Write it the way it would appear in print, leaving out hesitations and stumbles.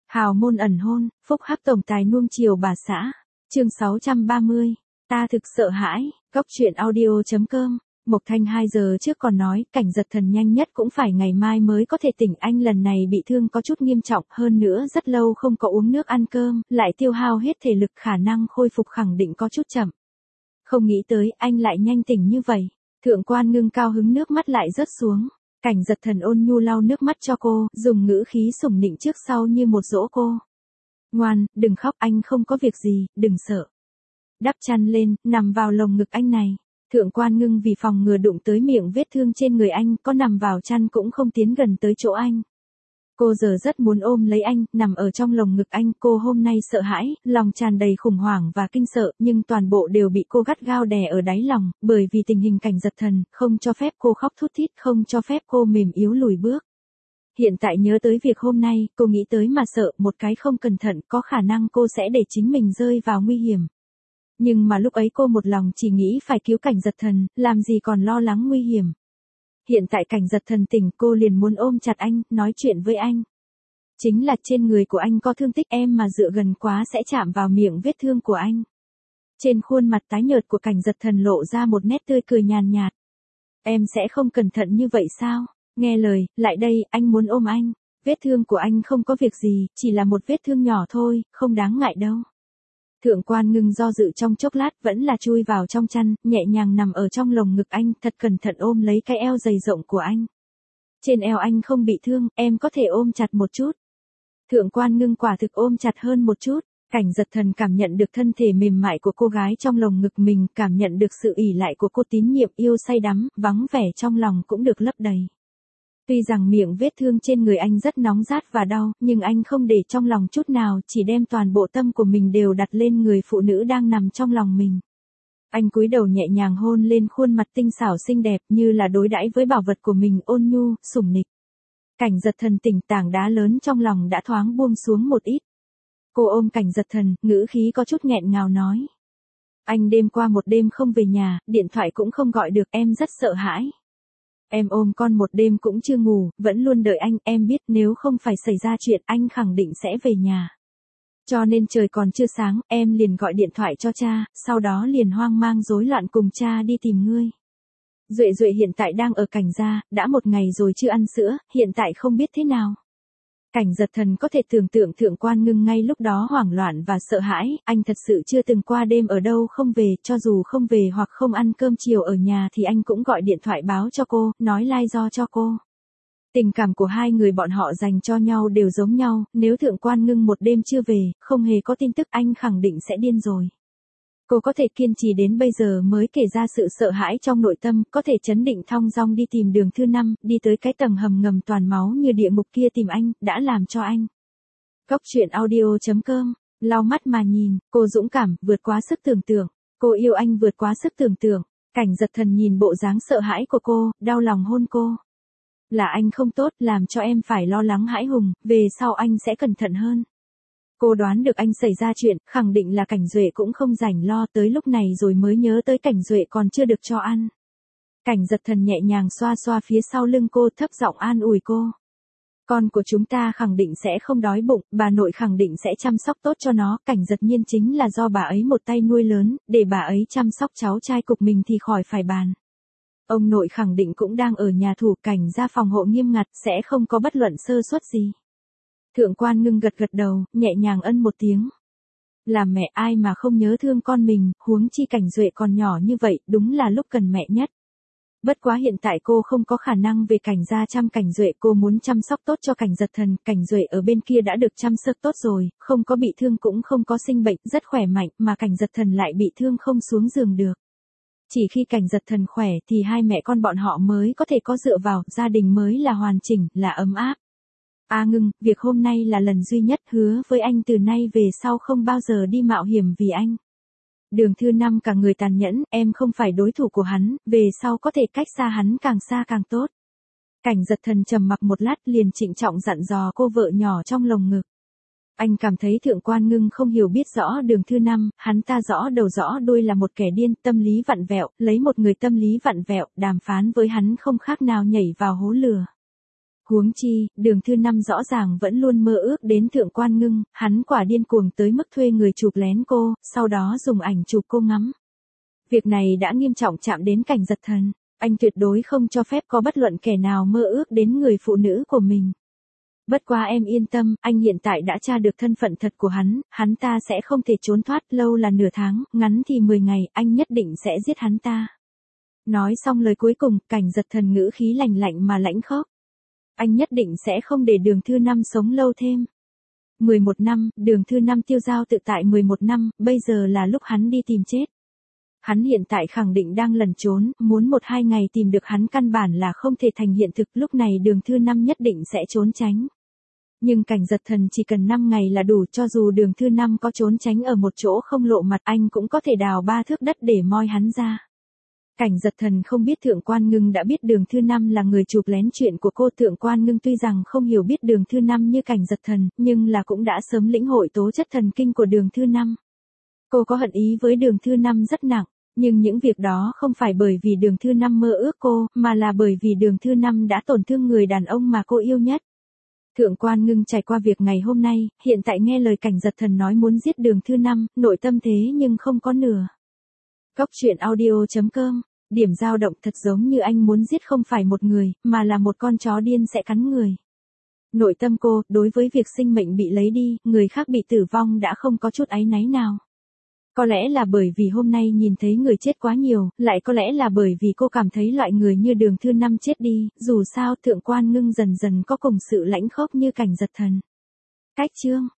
Hào môn ẩn hôn, phúc hắc tổng tài nuông chiều bà xã. Chương 630. Ta thực sợ hãi. Góc truyện audio.com. Mộc Thanh 2 giờ trước còn nói, Cảnh Giật Thần nhanh nhất cũng phải ngày mai mới có thể tỉnh. Anh lần này bị thương có chút nghiêm trọng, hơn nữa rất lâu không có uống nước ăn cơm, lại tiêu hao hết thể lực, khả năng khôi phục khẳng định có chút chậm. Không nghĩ tới anh lại nhanh tỉnh như vậy. Thượng quan Ngưng cao hứng nước mắt lại rớt xuống. Cảnh Giật Thần ôn nhu lau nước mắt cho cô, dùng ngữ khí sủng nịnh trước sau như một dỗ cô. Ngoan, đừng khóc, anh không có việc gì, đừng sợ. Đắp chăn lên, nằm vào lồng ngực anh này. Thượng quan Ngưng vì phòng ngừa đụng tới miệng vết thương trên người anh, có nằm vào chăn cũng không tiến gần tới chỗ anh. Cô giờ rất muốn ôm lấy anh, nằm ở trong lồng ngực anh. Cô hôm nay sợ hãi, lòng tràn đầy khủng hoảng và kinh sợ, nhưng toàn bộ đều bị cô gắt gao đè ở đáy lòng, bởi vì tình hình Cảnh Giật Thần, không cho phép cô khóc thút thít, không cho phép cô mềm yếu lùi bước. Hiện tại nhớ tới việc hôm nay, cô nghĩ tới mà sợ, một cái không cẩn thận, có khả năng cô sẽ để chính mình rơi vào nguy hiểm. Nhưng mà lúc ấy cô một lòng chỉ nghĩ phải cứu Cảnh Giật Thần, làm gì còn lo lắng nguy hiểm. Hiện tại Cảnh Giật Thần tỉnh, cô liền muốn ôm chặt anh, nói chuyện với anh. Chính là trên người của anh có thương tích, em mà dựa gần quá sẽ chạm vào miệng vết thương của anh. Trên khuôn mặt tái nhợt của Cảnh Giật Thần lộ ra một nét tươi cười nhàn nhạt. Em sẽ không cẩn thận như vậy sao? Nghe lời, lại đây, anh muốn ôm anh. Vết thương của anh không có việc gì, chỉ là một vết thương nhỏ thôi, không đáng ngại đâu. Thượng quan Ngưng do dự trong chốc lát vẫn là chui vào trong chăn, nhẹ nhàng nằm ở trong lồng ngực anh, thật cẩn thận ôm lấy cái eo dày rộng của anh. Trên eo anh không bị thương, em có thể ôm chặt một chút. Thượng quan Ngưng quả thực ôm chặt hơn một chút. Cảnh Giật Thần cảm nhận được thân thể mềm mại của cô gái trong lồng ngực mình, cảm nhận được sự ỷ lại của cô, tín nhiệm yêu say đắm, vắng vẻ trong lòng cũng được lấp đầy. Tuy rằng miệng vết thương trên người anh rất nóng rát và đau, nhưng anh không để trong lòng chút nào, chỉ đem toàn bộ tâm của mình đều đặt lên người phụ nữ đang nằm trong lòng mình. Anh cúi đầu nhẹ nhàng hôn lên khuôn mặt tinh xảo xinh đẹp, như là đối đãi với bảo vật của mình, ôn nhu, sủng nịch. Cảnh Giật Thần tỉnh, tảng đá lớn trong lòng đã thoáng buông xuống một ít. Cô ôm Cảnh Giật Thần, ngữ khí có chút nghẹn ngào nói. Anh đêm qua một đêm không về nhà, điện thoại cũng không gọi được, em rất sợ hãi. Em ôm con một đêm cũng chưa ngủ, vẫn luôn đợi anh, em biết nếu không phải xảy ra chuyện anh khẳng định sẽ về nhà. Cho nên trời còn chưa sáng, em liền gọi điện thoại cho cha, sau đó liền hoang mang rối loạn cùng cha đi tìm ngươi. Duệ Duệ hiện tại đang ở Cảnh gia, đã một ngày rồi chưa ăn sữa, hiện tại không biết thế nào. Cảnh Giật Thần có thể tưởng tượng Thượng quan Ngưng ngay lúc đó hoảng loạn và sợ hãi, anh thật sự chưa từng qua đêm ở đâu không về, cho dù không về hoặc không ăn cơm chiều ở nhà thì anh cũng gọi điện thoại báo cho cô, nói lai do cho cô. Tình cảm của hai người bọn họ dành cho nhau đều giống nhau, nếu Thượng quan Ngưng một đêm chưa về, không hề có tin tức, anh khẳng định sẽ điên rồi. Cô có thể kiên trì đến bây giờ mới kể ra sự sợ hãi trong nội tâm, có thể trấn định thong dong đi tìm đường thứ 5, đi tới cái tầng hầm ngầm toàn máu như địa ngục kia tìm anh, đã làm cho anh. Góc truyện audio.com, lau mắt mà nhìn, cô dũng cảm, vượt quá sức tưởng tượng. Cô yêu anh vượt quá sức tưởng tượng. Cảnh Giật Thần nhìn bộ dáng sợ hãi của cô, đau lòng hôn cô. Là anh không tốt, làm cho em phải lo lắng hãi hùng, về sau anh sẽ cẩn thận hơn. Cô đoán được anh xảy ra chuyện, khẳng định là Cảnh Duệ cũng không rảnh lo, tới lúc này rồi mới nhớ tới Cảnh Duệ còn chưa được cho ăn. Cảnh Giật Thần nhẹ nhàng xoa xoa phía sau lưng cô, thấp giọng an ủi cô. Con của chúng ta khẳng định sẽ không đói bụng, bà nội khẳng định sẽ chăm sóc tốt cho nó, Cảnh Giật Nhiên chính là do bà ấy một tay nuôi lớn, để bà ấy chăm sóc cháu trai cục mình thì khỏi phải bàn. Ông nội khẳng định cũng đang ở nhà thủ, Cảnh gia phòng hộ nghiêm ngặt, sẽ không có bất luận sơ suất gì. Thượng quan Ngưng gật gật đầu, nhẹ nhàng ân một tiếng. Làm mẹ ai mà không nhớ thương con mình, huống chi Cảnh Duệ còn nhỏ như vậy, đúng là lúc cần mẹ nhất. Bất quá hiện tại cô không có khả năng về Cảnh gia chăm Cảnh Duệ, cô muốn chăm sóc tốt cho Cảnh Giật Thần, Cảnh Duệ ở bên kia đã được chăm sóc tốt rồi, không có bị thương cũng không có sinh bệnh, rất khỏe mạnh, mà Cảnh Giật Thần lại bị thương không xuống giường được. Chỉ khi Cảnh Giật Thần khỏe thì hai mẹ con bọn họ mới có thể có dựa vào, gia đình mới là hoàn chỉnh, là ấm áp. Ngưng, việc hôm nay là lần duy nhất, hứa với anh từ nay về sau không bao giờ đi mạo hiểm vì anh. Đường thứ 5 cả người tàn nhẫn, em không phải đối thủ của hắn, về sau có thể cách xa hắn càng xa càng tốt. Cảnh Giật Thần trầm mặc một lát liền trịnh trọng dặn dò cô vợ nhỏ trong lồng ngực. Anh cảm thấy Thượng quan Ngưng không hiểu biết rõ đường thứ 5, hắn ta rõ đầu rõ đuôi là một kẻ điên, tâm lý vặn vẹo, lấy một người tâm lý vặn vẹo, đàm phán với hắn không khác nào nhảy vào hố lửa. Huống chi, Đường Thư Năm rõ ràng vẫn luôn mơ ước đến Thượng Quan Ngưng, hắn quả điên cuồng tới mức thuê người chụp lén cô, sau đó dùng ảnh chụp cô ngắm. Việc này đã nghiêm trọng chạm đến Cảnh Giật Thần, anh tuyệt đối không cho phép có bất luận kẻ nào mơ ước đến người phụ nữ của mình. Bất quá em yên tâm, anh hiện tại đã tra được thân phận thật của hắn ta sẽ không thể trốn thoát, lâu là nửa tháng, ngắn thì 10 ngày, anh nhất định sẽ giết hắn ta. Nói xong lời cuối cùng, Cảnh Giật Thần ngữ khí lạnh lạnh mà lãnh khốc. Anh nhất định sẽ không để Đường Thư Năm sống lâu thêm. 11 năm, Đường Thư Năm tiêu dao tự tại 11 năm, bây giờ là lúc hắn đi tìm chết. Hắn hiện tại khẳng định đang lẩn trốn, muốn 1-2 ngày tìm được hắn căn bản là không thể thành hiện thực, lúc này Đường Thư Năm nhất định sẽ trốn tránh. Nhưng Cảnh Giật Thần chỉ cần 5 ngày là đủ, cho dù Đường Thư Năm có trốn tránh ở một chỗ không lộ mặt, anh cũng có thể đào 3 thước đất để moi hắn ra. Cảnh Giật Thần không biết Thượng Quan Ngưng đã biết Đường Thư Năm là người chụp lén chuyện của cô. Thượng Quan Ngưng tuy rằng không hiểu biết Đường Thư Năm như Cảnh Giật Thần, nhưng là cũng đã sớm lĩnh hội tố chất thần kinh của Đường Thư Năm. Cô có hận ý với Đường Thư Năm rất nặng, nhưng những việc đó không phải bởi vì Đường Thư Năm mơ ước cô, mà là bởi vì Đường Thư Năm đã tổn thương người đàn ông mà cô yêu nhất. Thượng Quan Ngưng trải qua việc ngày hôm nay, hiện tại nghe lời Cảnh Giật Thần nói muốn giết Đường Thư Năm, nội tâm thế nhưng không có nửa. Cóc truyện audio.com, điểm dao động thật giống như anh muốn giết không phải một người, mà là một con chó điên sẽ cắn người. Nội tâm cô, đối với việc sinh mệnh bị lấy đi, người khác bị tử vong đã không có chút áy náy nào. Có lẽ là bởi vì hôm nay nhìn thấy người chết quá nhiều, lại có lẽ là bởi vì cô cảm thấy loại người như Đường Thư Năm chết đi, dù sao Thượng Quan Ngưng dần dần có cùng sự lãnh khốc như Cảnh Giật Thần. Cách chương